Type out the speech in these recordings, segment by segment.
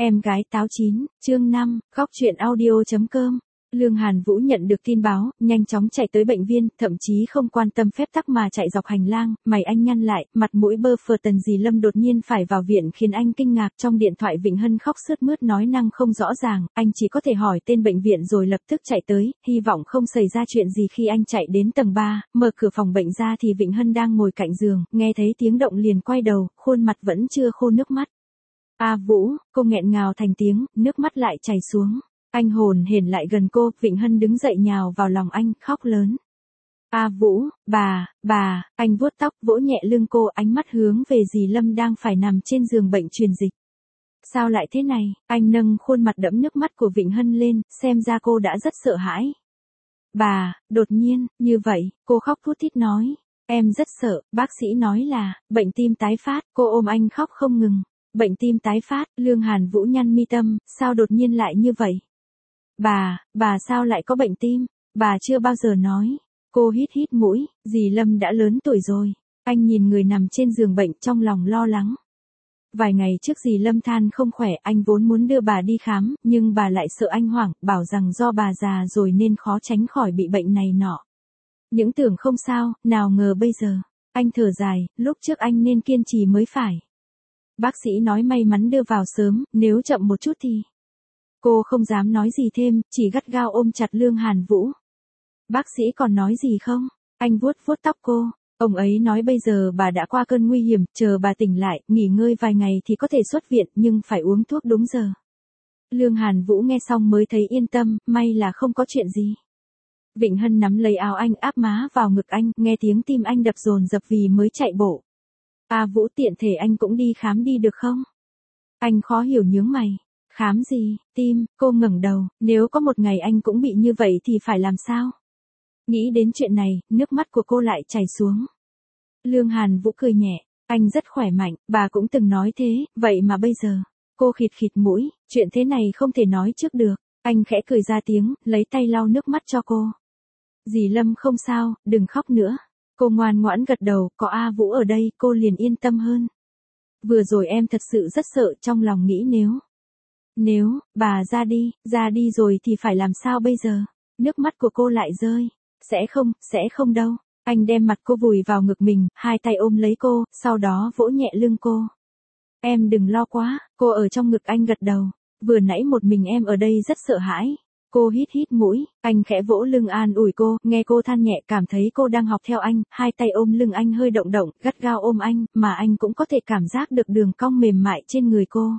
Em gái táo chín, chương 5, góc truyện audio.com. Lương Hàn Vũ nhận được tin báo, nhanh chóng chạy tới bệnh viện, thậm chí không quan tâm phép tắc mà chạy dọc hành lang, mày anh nhăn lại, mặt mũi bơ phờ. Tần Dì Lâm đột nhiên phải vào viện khiến anh kinh ngạc. Trong điện thoại Vịnh Hân khóc sướt mướt nói năng không rõ ràng, anh chỉ có thể hỏi tên bệnh viện rồi lập tức chạy tới, hy vọng không xảy ra chuyện gì. Khi anh chạy đến tầng 3, mở cửa phòng bệnh ra thì Vịnh Hân đang ngồi cạnh giường, nghe thấy tiếng động liền quay đầu, khuôn mặt vẫn chưa khô nước mắt. A Vũ, cô nghẹn ngào thành tiếng, nước mắt lại chảy xuống. Anh hồn hển lại gần cô, Vịnh Hân đứng dậy nhào vào lòng anh, khóc lớn. A Vũ, bà, anh vuốt tóc, vỗ nhẹ lưng cô, ánh mắt hướng về dì Lâm đang phải nằm trên giường bệnh truyền dịch. Sao lại thế này? Anh nâng khuôn mặt đẫm nước mắt của Vịnh Hân lên, xem ra cô đã rất sợ hãi. Bà, đột nhiên, như vậy, cô khóc thút thít nói. Em rất sợ, bác sĩ nói là, bệnh tim tái phát, cô ôm anh khóc không ngừng. Bệnh tim tái phát, Lương Hàn Vũ nhăn mi tâm, sao đột nhiên lại như vậy? Bà sao lại có bệnh tim? Bà chưa bao giờ nói. Cô hít mũi, dì Lâm đã lớn tuổi rồi. Anh nhìn người nằm trên giường bệnh trong lòng lo lắng. Vài ngày trước dì Lâm than không khỏe, anh vốn muốn đưa bà đi khám, nhưng bà lại sợ anh hoảng, bảo rằng do bà già rồi nên khó tránh khỏi bị bệnh này nọ. Những tưởng không sao, nào ngờ bây giờ. Anh thở dài, lúc trước anh nên kiên trì mới phải. Bác sĩ nói may mắn đưa vào sớm, nếu chậm một chút thì... Cô không dám nói gì thêm, chỉ gắt gao ôm chặt Lương Hàn Vũ. Bác sĩ còn nói gì không? Anh vuốt tóc cô. Ông ấy nói bây giờ bà đã qua cơn nguy hiểm, chờ bà tỉnh lại, nghỉ ngơi vài ngày thì có thể xuất viện, nhưng phải uống thuốc đúng giờ. Lương Hàn Vũ nghe xong mới thấy yên tâm, may là không có chuyện gì. Vịnh Hân nắm lấy áo anh, áp má vào ngực anh, nghe tiếng tim anh đập dồn dập vì mới chạy bộ. A Vũ, tiện thể anh cũng đi khám đi được không? Anh khó hiểu nhướng mày. Khám gì, tim? Cô ngẩng đầu, nếu có một ngày anh cũng bị như vậy thì phải làm sao? Nghĩ đến chuyện này, nước mắt của cô lại chảy xuống. Lương Hàn Vũ cười nhẹ, anh rất khỏe mạnh, bà cũng từng nói thế, vậy mà bây giờ, cô khịt mũi, chuyện thế này không thể nói trước được. Anh khẽ cười ra tiếng, lấy tay lau nước mắt cho cô. Dì Lâm không sao, đừng khóc nữa. Cô ngoan ngoãn gật đầu, có A Vũ ở đây, cô liền yên tâm hơn. Vừa rồi em thật sự rất sợ, trong lòng nghĩ nếu, bà ra đi rồi thì phải làm sao bây giờ? Nước mắt của cô lại rơi. Sẽ không đâu. Anh đem mặt cô vùi vào ngực mình, hai tay ôm lấy cô, sau đó vỗ nhẹ lưng cô. Em đừng lo quá, cô ở trong ngực anh gật đầu. Vừa nãy một mình em ở đây rất sợ hãi. Cô hít mũi, anh khẽ vỗ lưng an ủi cô, nghe cô than nhẹ, cảm thấy cô đang học theo anh, hai tay ôm lưng anh hơi động, gắt gao ôm anh, mà anh cũng có thể cảm giác được đường cong mềm mại trên người cô.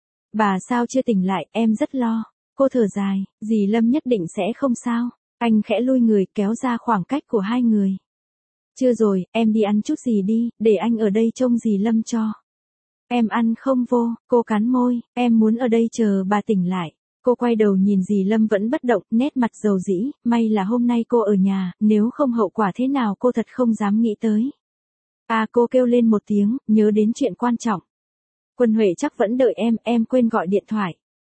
Bà sao chưa tỉnh lại, em rất lo. Cô thở dài, dì Lâm nhất định sẽ không sao. Anh khẽ lui người, kéo ra khoảng cách của hai người. Chưa rồi, em đi ăn chút gì đi, để anh ở đây trông dì Lâm cho. Em ăn không vô, cô cắn môi, em muốn ở đây chờ bà tỉnh lại. Cô quay đầu nhìn dì Lâm vẫn bất động, nét mặt dầu dĩ, may là hôm nay cô ở nhà, nếu không hậu quả thế nào cô thật không dám nghĩ tới. Cô kêu lên một tiếng, nhớ đến chuyện quan trọng. Quân Huệ chắc vẫn đợi em quên gọi điện thoại.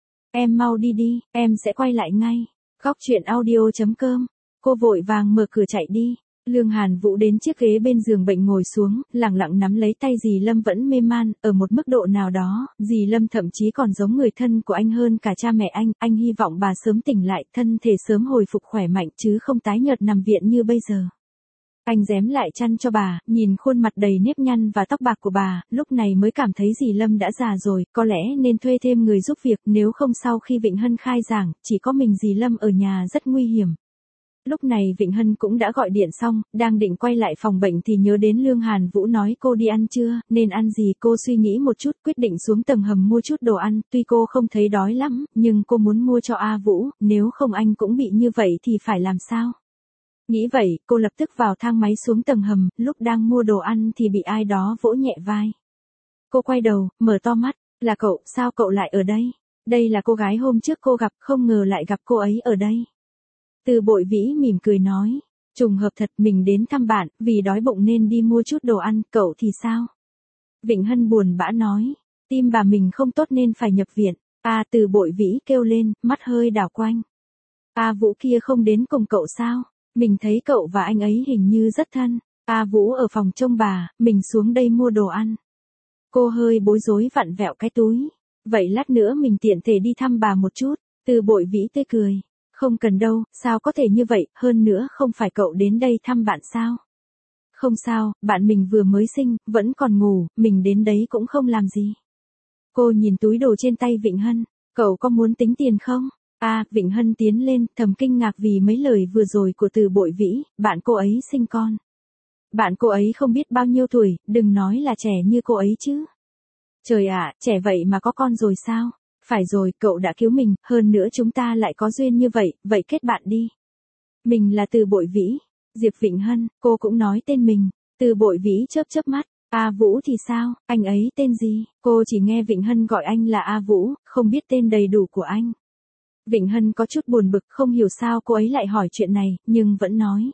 Em mau đi, em sẽ quay lại ngay. Góc truyện audio.com. Cô vội vàng mở cửa chạy đi. Lương Hàn Vũ đến chiếc ghế bên giường bệnh ngồi xuống, lẳng lặng nắm lấy tay dì Lâm vẫn mê man, ở một mức độ nào đó, dì Lâm thậm chí còn giống người thân của anh hơn cả cha mẹ anh hy vọng bà sớm tỉnh lại, thân thể sớm hồi phục khỏe mạnh chứ không tái nhợt nằm viện như bây giờ. Anh rém lại chăn cho bà, nhìn khuôn mặt đầy nếp nhăn và tóc bạc của bà, lúc này mới cảm thấy dì Lâm đã già rồi, có lẽ nên thuê thêm người giúp việc, nếu không sau khi Vịnh Hân khai giảng, chỉ có mình dì Lâm ở nhà rất nguy hiểm. Lúc này Vịnh Hân cũng đã gọi điện xong, đang định quay lại phòng bệnh thì nhớ đến Lương Hàn Vũ nói cô đi ăn trưa, nên ăn gì. Cô suy nghĩ một chút, quyết định xuống tầng hầm mua chút đồ ăn, tuy cô không thấy đói lắm, nhưng cô muốn mua cho A Vũ, nếu không anh cũng bị như vậy thì phải làm sao? Nghĩ vậy, cô lập tức vào thang máy xuống tầng hầm, lúc đang mua đồ ăn thì bị ai đó vỗ nhẹ vai. Cô quay đầu, mở to mắt, là cậu, sao cậu lại ở đây? Đây là cô gái hôm trước cô gặp, không ngờ lại gặp cô ấy ở đây. Từ Bội Vĩ mỉm cười nói, trùng hợp thật, mình đến thăm bạn, vì đói bụng nên đi mua chút đồ ăn, cậu thì sao? Vịnh Hân buồn bã nói, tim bà mình không tốt nên phải nhập viện. Từ Bội Vĩ kêu lên, mắt hơi đảo quanh. Vũ kia không đến cùng cậu sao? Mình thấy cậu và anh ấy hình như rất thân. Vũ ở phòng trông bà, mình xuống đây mua đồ ăn. Cô hơi bối rối vặn vẹo cái túi. Vậy lát nữa mình tiện thể đi thăm bà một chút. Từ Bội Vĩ tươi cười. Không cần đâu, sao có thể như vậy, hơn nữa không phải cậu đến đây thăm bạn sao? Không sao, bạn mình vừa mới sinh, vẫn còn ngủ, mình đến đấy cũng không làm gì. Cô nhìn túi đồ trên tay Vịnh Hân, cậu có muốn tính tiền không? Vịnh Hân tiến lên, thầm kinh ngạc vì mấy lời vừa rồi của Từ Bội Vĩ, bạn cô ấy sinh con. Bạn cô ấy không biết bao nhiêu tuổi, đừng nói là trẻ như cô ấy chứ. Trời ạ, trẻ vậy mà có con rồi sao? Phải rồi, cậu đã cứu mình, hơn nữa chúng ta lại có duyên như vậy, vậy kết bạn đi. Mình là Từ Bội Vĩ. Diệp Vịnh Hân, cô cũng nói tên mình. Từ Bội Vĩ chớp chớp mắt. A Vũ thì sao, anh ấy tên gì? Cô chỉ nghe Vịnh Hân gọi anh là A Vũ, không biết tên đầy đủ của anh. Vịnh Hân có chút buồn bực, không hiểu sao cô ấy lại hỏi chuyện này, nhưng vẫn nói.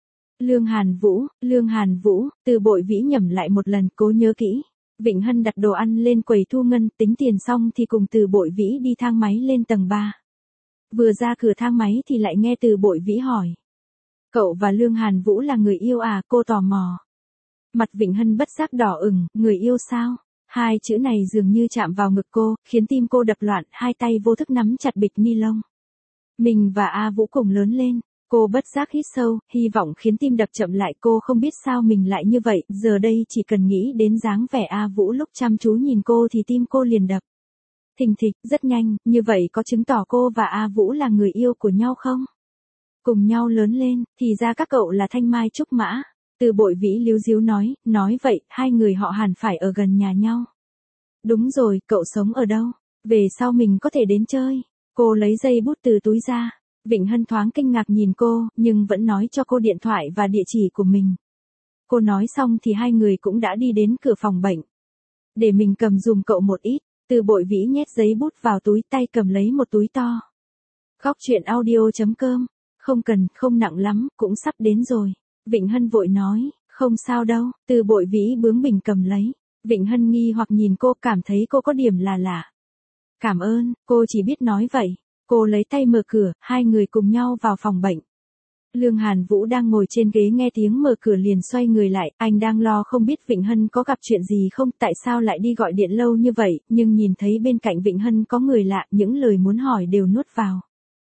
Lương Hàn Vũ, Từ Bội Vĩ nhẩm lại một lần, cố nhớ kỹ. Vịnh Hân đặt đồ ăn lên quầy thu ngân, tính tiền xong thì cùng Từ Bội Vĩ đi thang máy lên tầng 3. Vừa ra cửa thang máy thì lại nghe Từ Bội Vĩ hỏi. Cậu và Lương Hàn Vũ là người yêu à, cô tò mò. Mặt Vịnh Hân bất giác đỏ ửng, người yêu sao? Hai chữ này dường như chạm vào ngực cô, khiến tim cô đập loạn, hai tay vô thức nắm chặt bịch ni lông. Mình và A Vũ cùng lớn lên. Cô bất giác hít sâu, hy vọng khiến tim đập chậm lại. Cô không biết sao mình lại như vậy, giờ đây chỉ cần nghĩ đến dáng vẻ A Vũ lúc chăm chú nhìn cô thì tim cô liền đập. Thình thịch, rất nhanh, như vậy có chứng tỏ cô và A Vũ là người yêu của nhau không? Cùng nhau lớn lên, thì ra các cậu là Thanh Mai Trúc Mã. Từ Bội Vĩ líu díu nói vậy, hai người họ hẳn phải ở gần nhà nhau. Đúng rồi, cậu sống ở đâu? Về sau mình có thể đến chơi. Cô lấy dây bút từ túi ra. Vịnh Hân thoáng kinh ngạc nhìn cô, nhưng vẫn nói cho cô điện thoại và địa chỉ của mình. Cô nói xong thì hai người cũng đã đi đến cửa phòng bệnh. Để mình cầm dùm cậu một ít. Từ Bội Vĩ nhét giấy bút vào túi, tay cầm lấy một túi to. Khóc chuyện audio.com. Không cần, không nặng lắm, cũng sắp đến rồi. Vịnh Hân vội nói, không sao đâu. Từ Bội Vĩ bướng bỉnh cầm lấy. Vịnh Hân nghi hoặc nhìn cô, cảm thấy cô có điểm là lạ. Cảm ơn, cô chỉ biết nói vậy. Cô lấy tay mở cửa, hai người cùng nhau vào phòng bệnh. Lương Hàn Vũ đang ngồi trên ghế nghe tiếng mở cửa liền xoay người lại, anh đang lo không biết Vịnh Hân có gặp chuyện gì không, tại sao lại đi gọi điện lâu như vậy, nhưng nhìn thấy bên cạnh Vịnh Hân có người lạ, những lời muốn hỏi đều nuốt vào.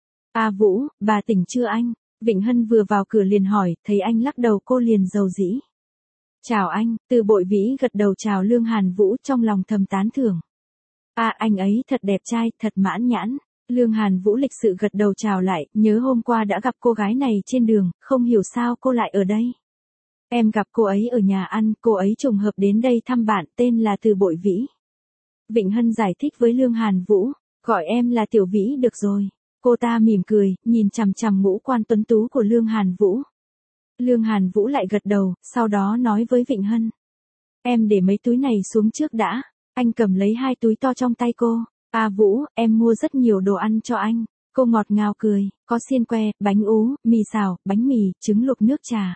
Vũ, bà tỉnh chưa anh? Vịnh Hân vừa vào cửa liền hỏi, thấy anh lắc đầu cô liền rầu rĩ. Chào anh, Từ Bội Vĩ gật đầu chào Lương Hàn Vũ trong lòng thầm tán thưởng. Anh ấy thật đẹp trai, thật mãn nhãn. Lương Hàn Vũ lịch sự gật đầu chào lại, nhớ hôm qua đã gặp cô gái này trên đường, không hiểu sao cô lại ở đây. Em gặp cô ấy ở nhà ăn, cô ấy trùng hợp đến đây thăm bạn, tên là Từ Bội Vĩ. Vịnh Hân giải thích với Lương Hàn Vũ, gọi em là Tiểu Vĩ được rồi. Cô ta mỉm cười, nhìn chằm chằm ngũ quan tuấn tú của Lương Hàn Vũ. Lương Hàn Vũ lại gật đầu, sau đó nói với Vịnh Hân. Em để mấy túi này xuống trước đã. Anh cầm lấy hai túi to trong tay cô. Vũ, em mua rất nhiều đồ ăn cho anh. Cô ngọt ngào cười, có xiên que, bánh ú, mì xào, bánh mì, trứng luộc nước trà.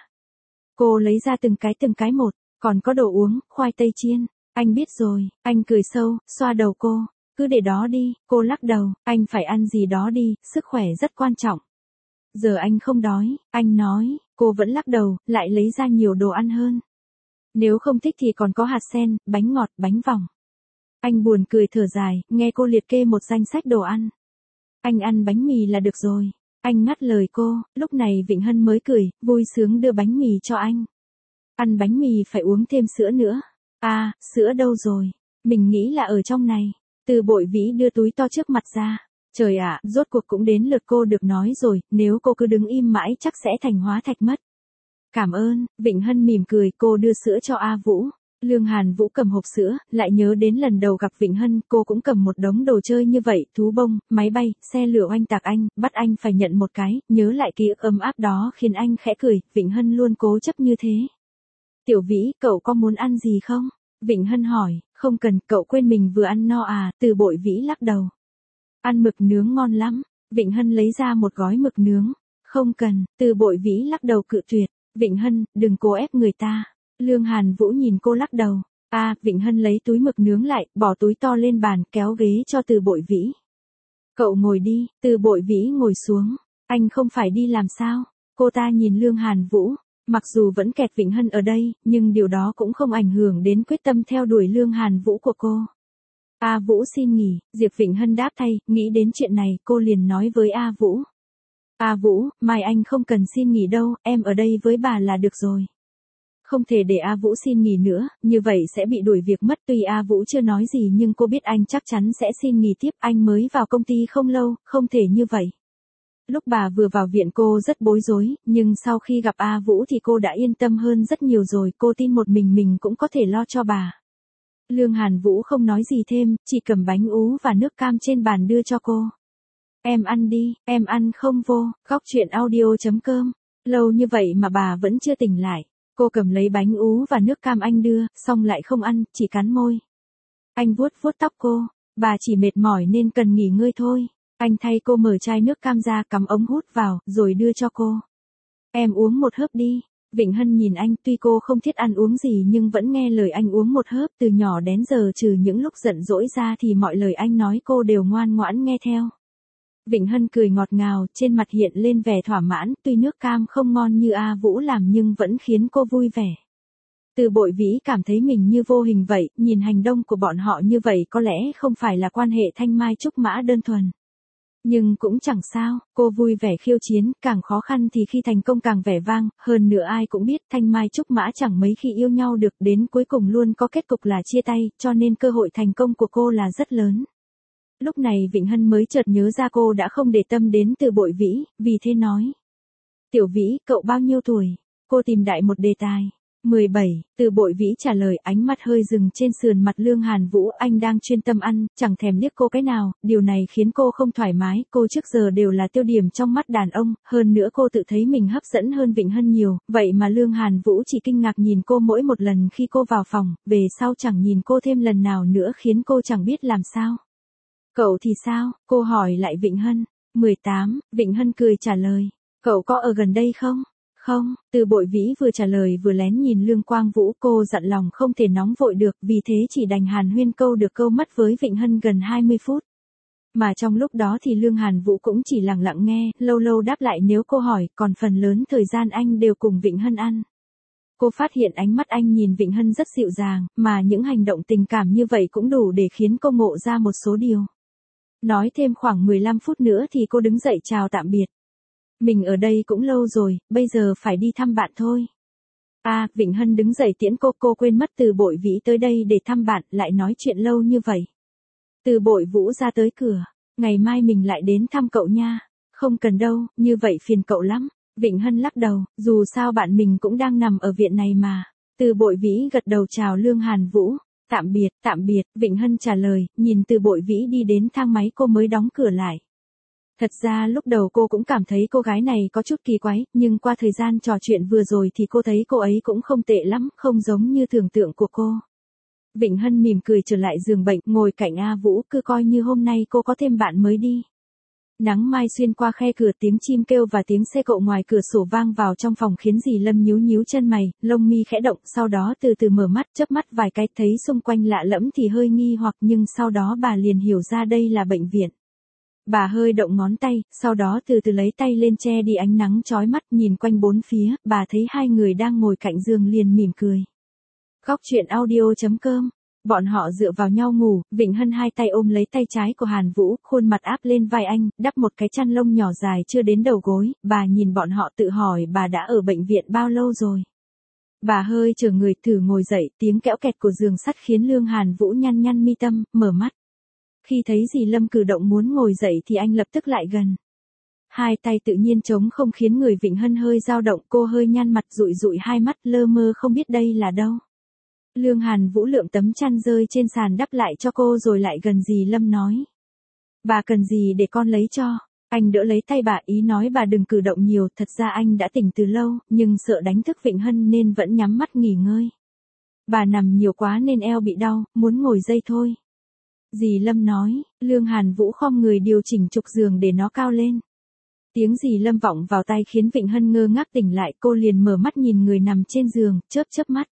Cô lấy ra từng cái một, còn có đồ uống, khoai tây chiên. Anh biết rồi, anh cười sâu, xoa đầu cô. Cứ để đó đi, cô lắc đầu, anh phải ăn gì đó đi, sức khỏe rất quan trọng. Giờ anh không đói, anh nói, cô vẫn lắc đầu, lại lấy ra nhiều đồ ăn hơn. Nếu không thích thì còn có hạt sen, bánh ngọt, bánh vòng. Anh buồn cười thở dài, nghe cô liệt kê một danh sách đồ ăn. Anh ăn bánh mì là được rồi. Anh ngắt lời cô, lúc này Vịnh Hân mới cười, vui sướng đưa bánh mì cho anh. Ăn bánh mì phải uống thêm sữa nữa. Sữa đâu rồi? Mình nghĩ là ở trong này. Từ Bội Vĩ đưa túi to trước mặt ra. Trời ạ, rốt cuộc cũng đến lượt cô được nói rồi, nếu cô cứ đứng im mãi chắc sẽ thành hóa thạch mất. Cảm ơn, Vịnh Hân mỉm cười, cô đưa sữa cho Vũ. Lương Hàn Vũ cầm hộp sữa, lại nhớ đến lần đầu gặp Vịnh Hân, cô cũng cầm một đống đồ chơi như vậy, thú bông, máy bay, xe lửa oanh tạc anh, bắt anh phải nhận một cái, nhớ lại ký ức ấm áp đó khiến anh khẽ cười, Vịnh Hân luôn cố chấp như thế. Tiểu Vĩ, cậu có muốn ăn gì không? Vịnh Hân hỏi, không cần, cậu quên mình vừa ăn no à, Từ Bội Vĩ lắc đầu. Ăn mực nướng ngon lắm, Vịnh Hân lấy ra một gói mực nướng. Không cần, Từ Bội Vĩ lắc đầu cự tuyệt, Vịnh Hân, đừng cố ép người ta. Lương Hàn Vũ nhìn cô lắc đầu. Vịnh Hân lấy túi mực nướng lại, bỏ túi to lên bàn, kéo ghế cho Từ Bội Vĩ. Cậu ngồi đi, Từ Bội Vĩ ngồi xuống. Anh không phải đi làm sao? Cô ta nhìn Lương Hàn Vũ. Mặc dù vẫn kẹt Vịnh Hân ở đây, nhưng điều đó cũng không ảnh hưởng đến quyết tâm theo đuổi Lương Hàn Vũ của cô. A Vũ xin nghỉ, Diệp Vịnh Hân đáp thay, nghĩ đến chuyện này, cô liền nói với A Vũ. A Vũ, mai anh không cần xin nghỉ đâu, em ở đây với bà là được rồi. Không thể để A Vũ xin nghỉ nữa, như vậy sẽ bị đuổi việc mất. Tuy A Vũ chưa nói gì nhưng cô biết anh chắc chắn sẽ xin nghỉ tiếp, anh mới vào công ty không lâu, không thể như vậy. Lúc bà vừa vào viện cô rất bối rối, nhưng sau khi gặp A Vũ thì cô đã yên tâm hơn rất nhiều rồi, cô tin một mình cũng có thể lo cho bà. Lương Hàn Vũ không nói gì thêm, chỉ cầm bánh ú và nước cam trên bàn đưa cho cô. Em ăn đi, em ăn không vô, góc chuyện audio.com. Lâu như vậy mà bà vẫn chưa tỉnh lại. Cô cầm lấy bánh ú và nước cam anh đưa, xong lại không ăn, chỉ cắn môi. Anh vuốt vuốt tóc cô, bà chỉ mệt mỏi nên cần nghỉ ngơi thôi. Anh thay cô mở chai nước cam ra, cắm ống hút vào, rồi đưa cho cô. Em uống một hớp đi. Vịnh Hân nhìn anh, tuy cô không thiết ăn uống gì nhưng vẫn nghe lời anh uống một hớp. Từ nhỏ đến giờ trừ những lúc giận dỗi ra thì mọi lời anh nói cô đều ngoan ngoãn nghe theo. Vịnh Hân cười ngọt ngào, trên mặt hiện lên vẻ thỏa mãn, tuy nước cam không ngon như A Vũ làm nhưng vẫn khiến cô vui vẻ. Từ Bội Vĩ cảm thấy mình như vô hình vậy, nhìn hành động của bọn họ như vậy có lẽ không phải là quan hệ thanh mai trúc mã đơn thuần. Nhưng cũng chẳng sao, cô vui vẻ khiêu chiến, càng khó khăn thì khi thành công càng vẻ vang, hơn nữa ai cũng biết thanh mai trúc mã chẳng mấy khi yêu nhau được, đến cuối cùng luôn có kết cục là chia tay, cho nên cơ hội thành công của cô là rất lớn. Lúc này Vịnh Hân mới chợt nhớ ra cô đã không để tâm đến Từ Bội Vĩ, vì thế nói. Tiểu Vĩ, cậu bao nhiêu tuổi? Cô tìm đại một đề tài. 17, Từ Bội Vĩ trả lời, ánh mắt hơi dừng trên sườn mặt Lương Hàn Vũ, anh đang chuyên tâm ăn, chẳng thèm liếc cô cái nào, điều này khiến cô không thoải mái, cô trước giờ đều là tiêu điểm trong mắt đàn ông, hơn nữa cô tự thấy mình hấp dẫn hơn Vịnh Hân nhiều, vậy mà Lương Hàn Vũ chỉ kinh ngạc nhìn cô mỗi một lần khi cô vào phòng, về sau chẳng nhìn cô thêm lần nào nữa khiến cô chẳng biết làm sao. Cậu thì sao? Cô hỏi lại Vịnh Hân. 18, Vịnh Hân cười trả lời. Cậu có ở gần đây không? Không, Từ Bội Vĩ vừa trả lời vừa lén nhìn Lương Quang Vũ, cô giận lòng không thể nóng vội được, vì thế chỉ đành hàn huyên câu được câu mất với Vịnh Hân gần 20 phút. Mà trong lúc đó thì Lương Hàn Vũ cũng chỉ lặng lặng nghe, lâu lâu đáp lại nếu cô hỏi, còn phần lớn thời gian anh đều cùng Vịnh Hân ăn. Cô phát hiện ánh mắt anh nhìn Vịnh Hân rất dịu dàng, mà những hành động tình cảm như vậy cũng đủ để khiến cô ngộ ra một số điều. Nói thêm khoảng 15 phút nữa thì cô đứng dậy chào tạm biệt. Mình ở đây cũng lâu rồi, bây giờ phải đi thăm bạn thôi. Vịnh Hân đứng dậy tiễn cô quên mất Từ Bội Vĩ tới đây để thăm bạn, lại nói chuyện lâu như vậy. Từ Bội Vũ ra tới cửa, ngày mai mình lại đến thăm cậu nha. Không cần đâu, như vậy phiền cậu lắm. Vịnh Hân lắc đầu, dù sao bạn mình cũng đang nằm ở viện này mà. Từ Bội Vĩ gật đầu chào Lương Hàn Vũ. Tạm biệt, Vịnh Hân trả lời, nhìn Từ Bội Vĩ đi đến thang máy cô mới đóng cửa lại. Thật ra lúc đầu cô cũng cảm thấy cô gái này có chút kỳ quái, nhưng qua thời gian trò chuyện vừa rồi thì cô thấy cô ấy cũng không tệ lắm, không giống như tưởng tượng của cô. Vịnh Hân mỉm cười trở lại giường bệnh, ngồi cạnh A Vũ, cứ coi như hôm nay cô có thêm bạn mới đi. Nắng mai xuyên qua khe cửa, tiếng chim kêu và tiếng xe cộ ngoài cửa sổ vang vào trong phòng khiến dì Lâm nhíu nhíu chân mày, lông mi khẽ động, sau đó từ từ mở mắt, chớp mắt vài cái, thấy xung quanh lạ lẫm thì hơi nghi hoặc, nhưng sau đó bà liền hiểu ra đây là bệnh viện. Bà hơi động ngón tay, sau đó từ từ lấy tay lên che đi ánh nắng chói mắt, nhìn quanh bốn phía, bà thấy hai người đang ngồi cạnh giường liền mỉm cười. Góc chuyện audio.com. Bọn họ dựa vào nhau ngủ, Vịnh Hân hai tay ôm lấy tay trái của Hàn Vũ, khuôn mặt áp lên vai anh, đắp một cái chăn lông nhỏ dài chưa đến đầu gối, bà nhìn bọn họ tự hỏi bà đã ở bệnh viện bao lâu rồi. Bà hơi trở người thử ngồi dậy, tiếng kẽo kẹt của giường sắt khiến Lương Hàn Vũ nhăn nhăn mi tâm, mở mắt. Khi thấy dì Lâm cử động muốn ngồi dậy thì anh lập tức lại gần. Hai tay tự nhiên trống không khiến người Vịnh Hân hơi dao động, cô hơi nhăn mặt dụi dụi hai mắt lơ mơ không biết đây là đâu. Lương Hàn Vũ lượm tấm chăn rơi trên sàn đắp lại cho cô rồi lại gần dì Lâm nói. Bà cần gì để con lấy cho? Anh đỡ lấy tay bà, ý nói bà đừng cử động nhiều, thật ra anh đã tỉnh từ lâu, nhưng sợ đánh thức Vịnh Hân nên vẫn nhắm mắt nghỉ ngơi. Bà nằm nhiều quá nên eo bị đau, muốn ngồi dây thôi. Dì Lâm nói, Lương Hàn Vũ khom người điều chỉnh trục giường để nó cao lên. Tiếng dì Lâm vọng vào tai khiến Vịnh Hân ngơ ngác tỉnh lại, cô liền mở mắt nhìn người nằm trên giường, chớp mắt.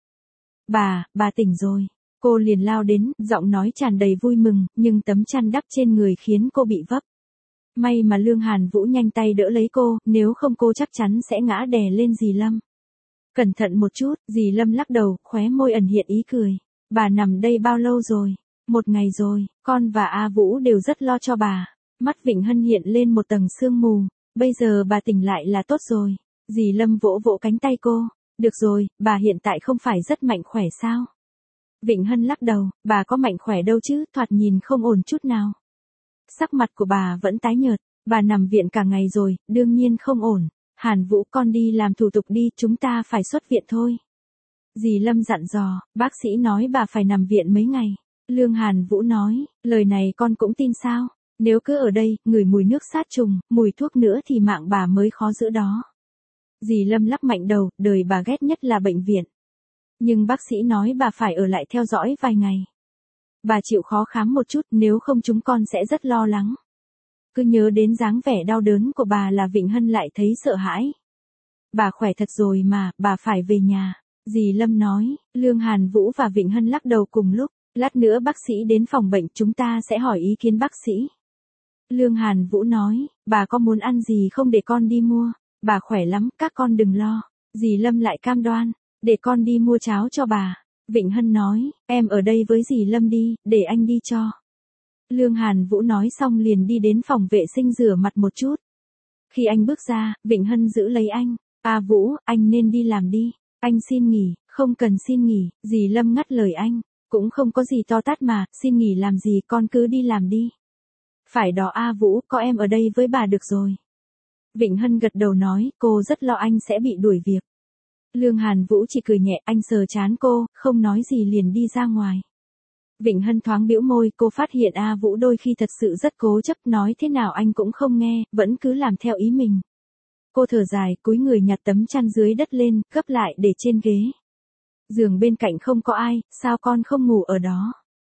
Bà tỉnh rồi. Cô liền lao đến, giọng nói tràn đầy vui mừng, nhưng tấm chăn đắp trên người khiến cô bị vấp. May mà Lương Hàn Vũ nhanh tay đỡ lấy cô, nếu không cô chắc chắn sẽ ngã đè lên dì Lâm. Cẩn thận một chút, dì Lâm lắc đầu, khóe môi ẩn hiện ý cười. Bà nằm đây bao lâu rồi? 1 ngày rồi, con và A Vũ đều rất lo cho bà. Mắt Vịnh Hân hiện lên một tầng sương mù. Bây giờ bà tỉnh lại là tốt rồi. Dì Lâm vỗ vỗ cánh tay cô. Được rồi, bà hiện tại không phải rất mạnh khỏe sao? Vịnh Hân lắc đầu, bà có mạnh khỏe đâu chứ, thoạt nhìn không ổn chút nào. Sắc mặt của bà vẫn tái nhợt, bà nằm viện cả ngày rồi, đương nhiên không ổn. Hàn Vũ, con đi làm thủ tục đi, chúng ta phải xuất viện thôi. Dì Lâm dặn dò, bác sĩ nói bà phải nằm viện mấy ngày. Lương Hàn Vũ nói, lời này con cũng tin sao? Nếu cứ ở đây, ngửi mùi nước sát trùng, mùi thuốc nữa thì mạng bà mới khó giữ đó. Dì Lâm lắc mạnh đầu, đời bà ghét nhất là bệnh viện. Nhưng bác sĩ nói bà phải ở lại theo dõi vài ngày. Bà chịu khó khám một chút, nếu không chúng con sẽ rất lo lắng. Cứ nhớ đến dáng vẻ đau đớn của bà là Vịnh Hân lại thấy sợ hãi. Bà khỏe thật rồi mà, bà phải về nhà. Dì Lâm nói, Lương Hàn Vũ và Vịnh Hân lắc đầu cùng lúc. Lát nữa bác sĩ đến phòng bệnh, chúng ta sẽ hỏi ý kiến bác sĩ. Lương Hàn Vũ nói, bà có muốn ăn gì không để con đi mua? Bà khỏe lắm, các con đừng lo. Dì Lâm lại cam đoan, để con đi mua cháo cho bà. Vịnh Hân nói, em ở đây với dì Lâm đi, để anh đi cho. Lương Hàn Vũ nói xong liền đi đến phòng vệ sinh rửa mặt một chút. Khi anh bước ra, Vịnh Hân giữ lấy anh. À Vũ, anh nên đi làm đi. Anh xin nghỉ, không cần xin nghỉ, dì Lâm ngắt lời anh. Cũng không có gì to tát mà, xin nghỉ làm gì, con cứ đi làm đi. Phải đó A Vũ, có em ở đây với bà được rồi. Vịnh Hân gật đầu nói, cô rất lo anh sẽ bị đuổi việc. Lương Hàn Vũ chỉ cười nhẹ, anh sờ trán cô, không nói gì liền đi ra ngoài. Vịnh Hân thoáng bĩu môi, cô phát hiện A Vũ đôi khi thật sự rất cố chấp, nói thế nào anh cũng không nghe, vẫn cứ làm theo ý mình. Cô thở dài, cúi người nhặt tấm chăn dưới đất lên, gấp lại để trên ghế. Giường bên cạnh không có ai, sao con không ngủ ở đó?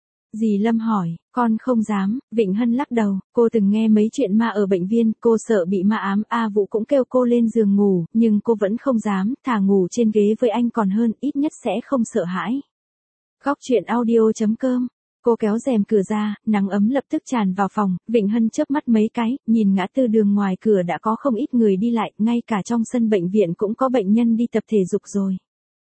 Dì Lâm hỏi, con không dám, Vịnh Hân lắc đầu, cô từng nghe mấy chuyện ma ở bệnh viện, cô sợ bị ma ám, A Vũ cũng kêu cô lên giường ngủ, nhưng cô vẫn không dám, thà ngủ trên ghế với anh còn hơn, ít nhất sẽ không sợ hãi. Góc truyện audio.com. Cô kéo rèm cửa ra, nắng ấm lập tức tràn vào phòng, Vịnh Hân chớp mắt mấy cái, nhìn ngã tư đường ngoài cửa đã có không ít người đi lại, ngay cả trong sân bệnh viện cũng có bệnh nhân đi tập thể dục rồi.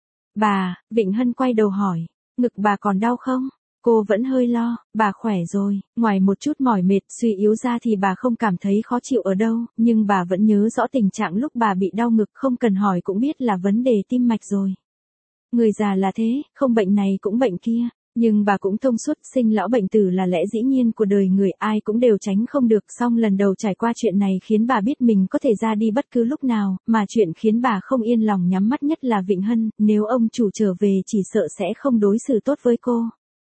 Bà, Vịnh Hân quay đầu hỏi, ngực bà còn đau không? Cô vẫn hơi lo, bà khỏe rồi, ngoài một chút mỏi mệt, suy yếu ra thì bà không cảm thấy khó chịu ở đâu, nhưng bà vẫn nhớ rõ tình trạng lúc bà bị đau ngực, không cần hỏi cũng biết là vấn đề tim mạch rồi. Người già là thế, không bệnh này cũng bệnh kia, nhưng bà cũng thông suốt, sinh lão bệnh tử là lẽ dĩ nhiên của đời người, ai cũng đều tránh không được, song lần đầu trải qua chuyện này khiến bà biết mình có thể ra đi bất cứ lúc nào, mà chuyện khiến bà không yên lòng nhắm mắt nhất là Vịnh Hân, nếu ông chủ trở về chỉ sợ sẽ không đối xử tốt với cô.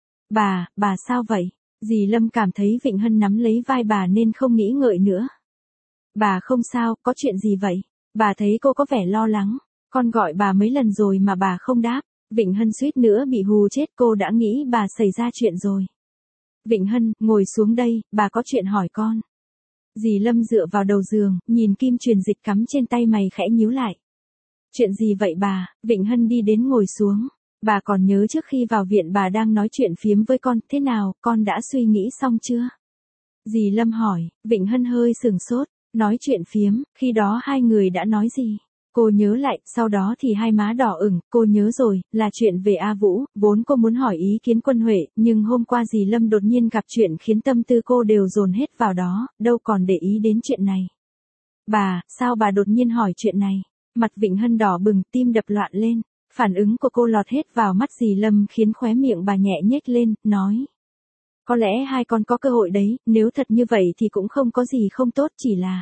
Bà sao vậy? Dì Lâm cảm thấy Vịnh Hân nắm lấy vai bà nên không nghĩ ngợi nữa. Bà không sao, có chuyện gì vậy? Bà thấy cô có vẻ lo lắng. Con gọi bà mấy lần rồi mà bà không đáp. Vịnh Hân suýt nữa bị hù chết, cô đã nghĩ bà xảy ra chuyện rồi. Vịnh Hân, ngồi xuống đây, bà có chuyện hỏi con. Dì Lâm dựa vào đầu giường, nhìn kim truyền dịch cắm trên tay mày khẽ nhíu lại. Chuyện gì vậy bà? Vịnh Hân đi đến ngồi xuống. Bà còn nhớ trước khi vào viện bà đang nói chuyện phiếm với con, thế nào, con đã suy nghĩ xong chưa? Dì Lâm hỏi, Vịnh Hân hơi sừng sốt, nói chuyện phiếm, khi đó hai người đã nói gì? Cô nhớ lại, sau đó thì hai má đỏ ửng, cô nhớ rồi, là chuyện về A Vũ, vốn cô muốn hỏi ý kiến Quân Huệ, nhưng hôm qua dì Lâm đột nhiên gặp chuyện khiến tâm tư cô đều dồn hết vào đó, đâu còn để ý đến chuyện này. Bà, sao bà đột nhiên hỏi chuyện này? Mặt Vịnh Hân đỏ bừng, tim đập loạn lên. Phản ứng của cô lọt hết vào mắt dì Lâm khiến khóe miệng bà nhẹ nhếch lên, nói. Có lẽ hai con có cơ hội đấy, nếu thật như vậy thì cũng không có gì không tốt, chỉ là.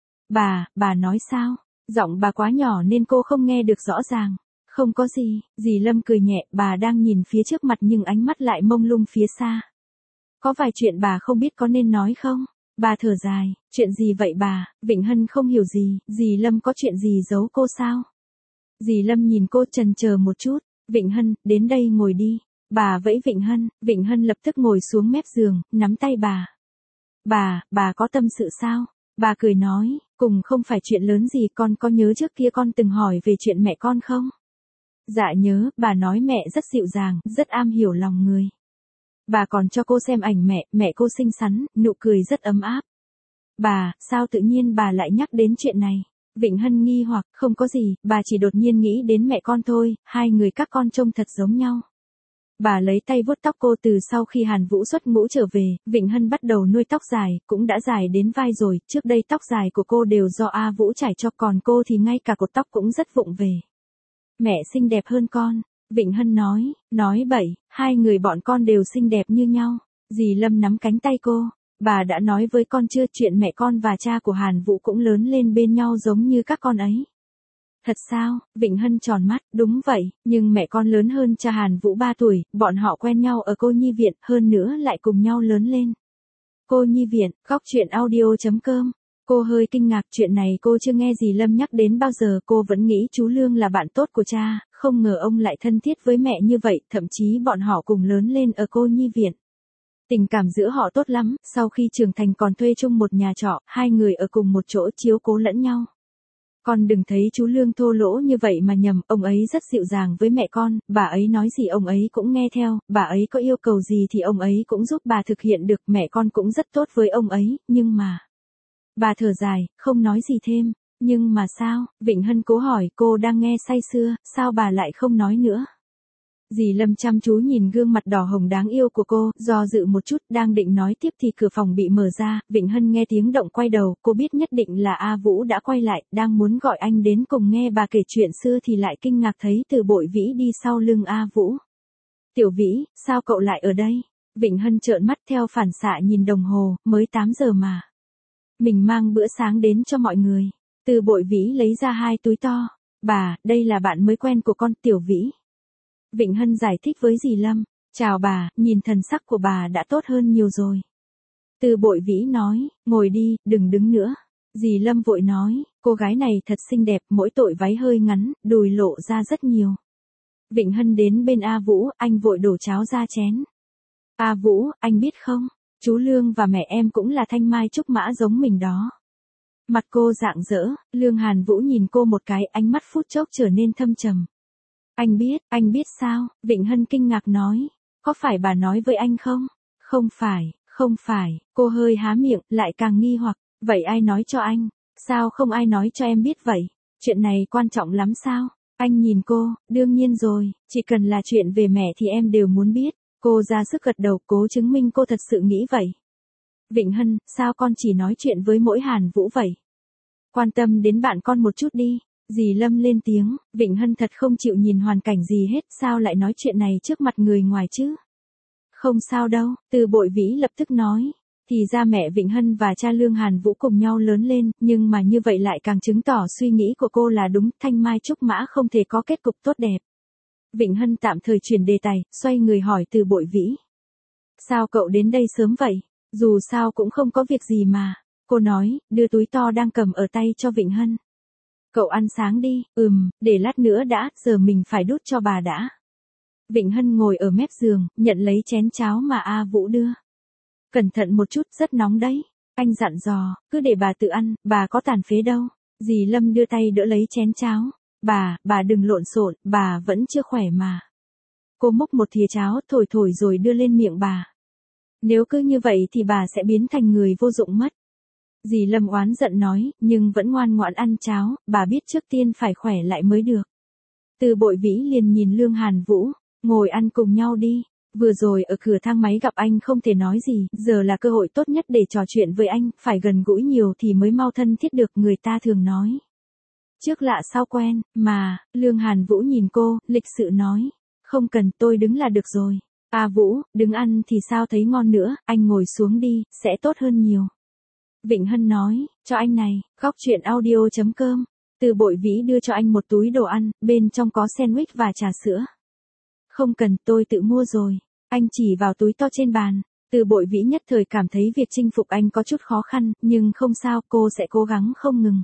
Bà nói sao? Giọng bà quá nhỏ nên cô không nghe được rõ ràng. Không có gì, dì Lâm cười nhẹ, bà đang nhìn phía trước mặt nhưng ánh mắt lại mông lung phía xa. Có vài chuyện bà không biết có nên nói không? Bà thở dài, chuyện gì vậy bà? Vịnh Hân không hiểu gì, dì Lâm có chuyện gì giấu cô sao? Dì Lâm nhìn cô chần chờ một chút, Vịnh Hân, đến đây ngồi đi. Bà vẫy Vịnh Hân lập tức ngồi xuống mép giường, nắm tay bà. Bà có tâm sự sao? Bà cười nói, cùng không phải chuyện lớn gì, con có nhớ trước kia con từng hỏi về chuyện mẹ con không? Dạ nhớ, bà nói mẹ rất dịu dàng, rất am hiểu lòng người. Bà còn cho cô xem ảnh mẹ cô xinh xắn, nụ cười rất ấm áp. Bà, sao tự nhiên bà lại nhắc đến chuyện này? Vịnh Hân nghi hoặc, không có gì, bà chỉ đột nhiên nghĩ đến mẹ con thôi, hai người các con trông thật giống nhau. Bà lấy tay vuốt tóc cô. Từ sau khi Hàn Vũ xuất ngũ trở về, Vịnh Hân bắt đầu nuôi tóc dài, cũng đã dài đến vai rồi, trước đây tóc dài của cô đều do A Vũ chải cho, còn cô thì ngay cả cột tóc cũng rất vụng về. Mẹ xinh đẹp hơn con, Vịnh Hân nói bậy, hai người bọn con đều xinh đẹp như nhau. Dì Lâm nắm cánh tay cô, bà đã nói với con chưa, chuyện mẹ con và cha của Hàn Vũ cũng lớn lên bên nhau giống như các con ấy. Thật sao? Vịnh Hân tròn mắt, đúng vậy, nhưng mẹ con lớn hơn cha Hàn Vũ 3 tuổi, bọn họ quen nhau ở cô nhi viện, hơn nữa lại cùng nhau lớn lên. Cô nhi viện, góc truyện audio.com. Cô hơi kinh ngạc, chuyện này cô chưa nghe dì Lâm nhắc đến bao giờ, cô vẫn nghĩ chú Lương là bạn tốt của cha, không ngờ ông lại thân thiết với mẹ như vậy, thậm chí bọn họ cùng lớn lên ở cô nhi viện. Tình cảm giữa họ tốt lắm, sau khi trưởng thành còn thuê chung một nhà trọ, hai người ở cùng một chỗ chiếu cố lẫn nhau. Con đừng thấy chú Lương thô lỗ như vậy mà nhầm, ông ấy rất dịu dàng với mẹ con, bà ấy nói gì ông ấy cũng nghe theo, bà ấy có yêu cầu gì thì ông ấy cũng giúp bà thực hiện được, mẹ con cũng rất tốt với ông ấy, nhưng mà... Bà thở dài, không nói gì thêm, nhưng mà sao? Vịnh Hân cố hỏi, cô đang nghe say sưa, sao bà lại không nói nữa? Dì Lâm chăm chú nhìn gương mặt đỏ hồng đáng yêu của cô, do dự một chút, đang định nói tiếp thì cửa phòng bị mở ra, Vịnh Hân nghe tiếng động quay đầu, cô biết nhất định là A Vũ đã quay lại, đang muốn gọi anh đến cùng nghe bà kể chuyện xưa thì lại kinh ngạc thấy Từ Bội Vĩ đi sau lưng A Vũ. Tiểu Vĩ, sao cậu lại ở đây? Vịnh Hân trợn mắt theo phản xạ nhìn đồng hồ, mới 8 giờ mà. Mình mang bữa sáng đến cho mọi người. Từ Bội Vĩ lấy ra 2 túi to. Bà, đây là bạn mới quen của con, Tiểu Vĩ. Vịnh Hân giải thích với dì Lâm. Chào bà, nhìn thần sắc của bà đã tốt hơn nhiều rồi. Từ Bội Vĩ nói, ngồi đi, đừng đứng nữa. Dì Lâm vội nói, cô gái này thật xinh đẹp, mỗi tội váy hơi ngắn, đùi lộ ra rất nhiều. Vịnh Hân đến bên A Vũ, anh vội đổ cháo ra chén. A Vũ, anh biết không, chú Lương và mẹ em cũng là thanh mai trúc mã giống mình đó. Mặt cô rạng rỡ, Lương Hàn Vũ nhìn cô một cái, ánh mắt phút chốc trở nên thâm trầm. Anh biết sao? Vịnh Hân kinh ngạc nói. Có phải bà nói với anh không? Không phải, cô hơi há miệng, lại càng nghi hoặc. Vậy ai nói cho anh? Sao không ai nói cho em biết vậy? Chuyện này quan trọng lắm sao? Anh nhìn cô, đương nhiên rồi, chỉ cần là chuyện về mẹ thì em đều muốn biết. Cô ra sức gật đầu, cố chứng minh cô thật sự nghĩ vậy. Vịnh Hân, sao con chỉ nói chuyện với mỗi Hàn Vũ vậy? Quan tâm đến bạn con một chút đi. Dì Lâm lên tiếng, Vịnh Hân thật không chịu nhìn hoàn cảnh gì hết, sao lại nói chuyện này trước mặt người ngoài chứ? Không sao đâu, Từ Bội Vĩ lập tức nói. Thì ra mẹ Vịnh Hân và cha Lương Hàn Vũ cùng nhau lớn lên, nhưng mà như vậy lại càng chứng tỏ suy nghĩ của cô là đúng, thanh mai trúc mã không thể có kết cục tốt đẹp. Vịnh Hân tạm thời chuyển đề tài, xoay người hỏi Từ Bội Vĩ. Sao cậu đến đây sớm vậy? Dù sao cũng không có việc gì mà. Cô nói, đưa túi to đang cầm ở tay cho Vịnh Hân. Cậu ăn sáng đi, để lát nữa đã, giờ mình phải đút cho bà đã. Vịnh Hân ngồi ở mép giường, nhận lấy chén cháo mà A Vũ đưa. Cẩn thận một chút, rất nóng đấy. Anh dặn dò, cứ để bà tự ăn, bà có tàn phế đâu. Dì Lâm đưa tay đỡ lấy chén cháo. Bà đừng lộn xộn, bà vẫn chưa khỏe mà. Cô múc một thìa cháo thổi rồi đưa lên miệng bà. Nếu cứ như vậy thì bà sẽ biến thành người vô dụng mất. Dì Lâm oán giận nói, nhưng vẫn ngoan ngoãn ăn cháo, bà biết trước tiên phải khỏe lại mới được. Từ Bội Vĩ liền nhìn Lương Hàn Vũ, ngồi ăn cùng nhau đi. Vừa rồi ở cửa thang máy gặp anh không thể nói gì, giờ là cơ hội tốt nhất để trò chuyện với anh, phải gần gũi nhiều thì mới mau thân thiết được, người ta thường nói. Trước lạ sau quen, mà, Lương Hàn Vũ nhìn cô, lịch sự nói. Không cần, tôi đứng là được rồi. À Vũ, đứng ăn thì sao thấy ngon nữa, anh ngồi xuống đi, sẽ tốt hơn nhiều. Vịnh Hân nói, cho anh này, góc truyện audio.com. Từ Bội Vĩ đưa cho anh một túi đồ ăn, bên trong có sandwich và trà sữa. Không cần, tôi tự mua rồi. Anh chỉ vào túi to trên bàn. Từ Bội Vĩ nhất thời cảm thấy việc chinh phục anh có chút khó khăn, nhưng không sao, cô sẽ cố gắng không ngừng.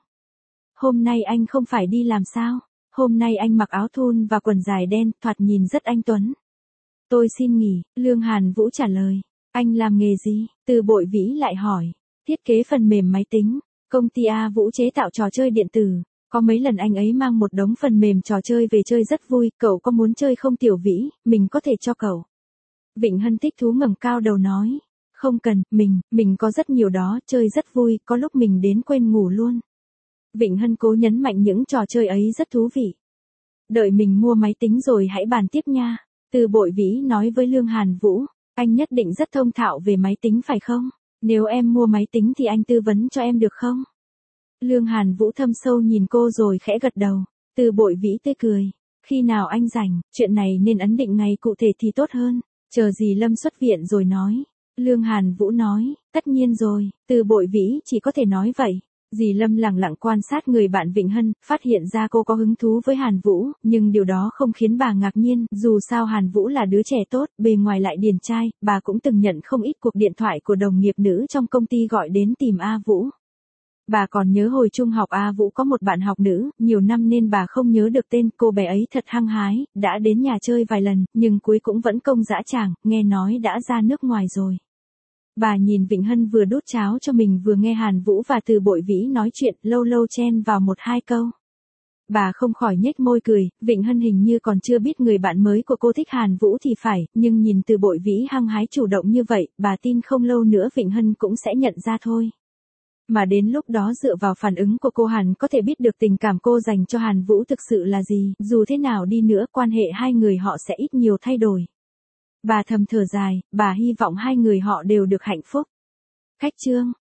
Hôm nay anh không phải đi làm sao? Hôm nay anh mặc áo thun và quần dài đen, thoạt nhìn rất anh tuấn. Tôi xin nghỉ, Lương Hàn Vũ trả lời. Anh làm nghề gì? Từ Bội Vĩ lại hỏi. Thiết kế phần mềm máy tính. Công ty A Vũ chế tạo trò chơi điện tử. Có mấy lần anh ấy mang một đống phần mềm trò chơi về chơi rất vui, cậu có muốn chơi không Tiểu Vĩ, mình có thể cho cậu. Vịnh Hân thích thú ngẩng cao đầu nói. Không cần, mình có rất nhiều đó, chơi rất vui, có lúc mình đến quên ngủ luôn. Vịnh Hân cố nhấn mạnh những trò chơi ấy rất thú vị. Đợi mình mua máy tính rồi hãy bàn tiếp nha. Từ Bội Vĩ nói với Lương Hàn Vũ, anh nhất định rất thông thạo về máy tính phải không? Nếu em mua máy tính thì anh tư vấn cho em được không? Lương Hàn Vũ thâm sâu nhìn cô rồi khẽ gật đầu. Từ Bội Vĩ tươi cười. Khi nào anh rảnh, chuyện này nên ấn định ngày cụ thể thì tốt hơn. Chờ dì Lâm xuất viện rồi nói. Lương Hàn Vũ nói, tất nhiên rồi, Từ Bội Vĩ chỉ có thể nói vậy. Dì Lâm lặng lặng quan sát người bạn Vịnh Hân, phát hiện ra cô có hứng thú với Hàn Vũ, nhưng điều đó không khiến bà ngạc nhiên, dù sao Hàn Vũ là đứa trẻ tốt, bề ngoài lại điển trai, bà cũng từng nhận không ít cuộc điện thoại của đồng nghiệp nữ trong công ty gọi đến tìm A Vũ. Bà còn nhớ hồi trung học A Vũ có một bạn học nữ, nhiều năm nên bà không nhớ được tên, cô bé ấy thật hăng hái, đã đến nhà chơi vài lần, nhưng cuối cũng vẫn công dã tràng, nghe nói đã ra nước ngoài rồi. Bà nhìn Vịnh Hân vừa đút cháo cho mình vừa nghe Hàn Vũ và Từ Bội Vĩ nói chuyện, lâu lâu chen vào một hai câu. Bà không khỏi nhếch môi cười, Vịnh Hân hình như còn chưa biết người bạn mới của cô thích Hàn Vũ thì phải, nhưng nhìn Từ Bội Vĩ hăng hái chủ động như vậy, bà tin không lâu nữa Vịnh Hân cũng sẽ nhận ra thôi. Mà đến lúc đó dựa vào phản ứng của cô hẳn có thể biết được tình cảm cô dành cho Hàn Vũ thực sự là gì, dù thế nào đi nữa quan hệ hai người họ sẽ ít nhiều thay đổi. Bà thầm thở dài, bà hy vọng hai người họ đều được hạnh phúc. Khách chương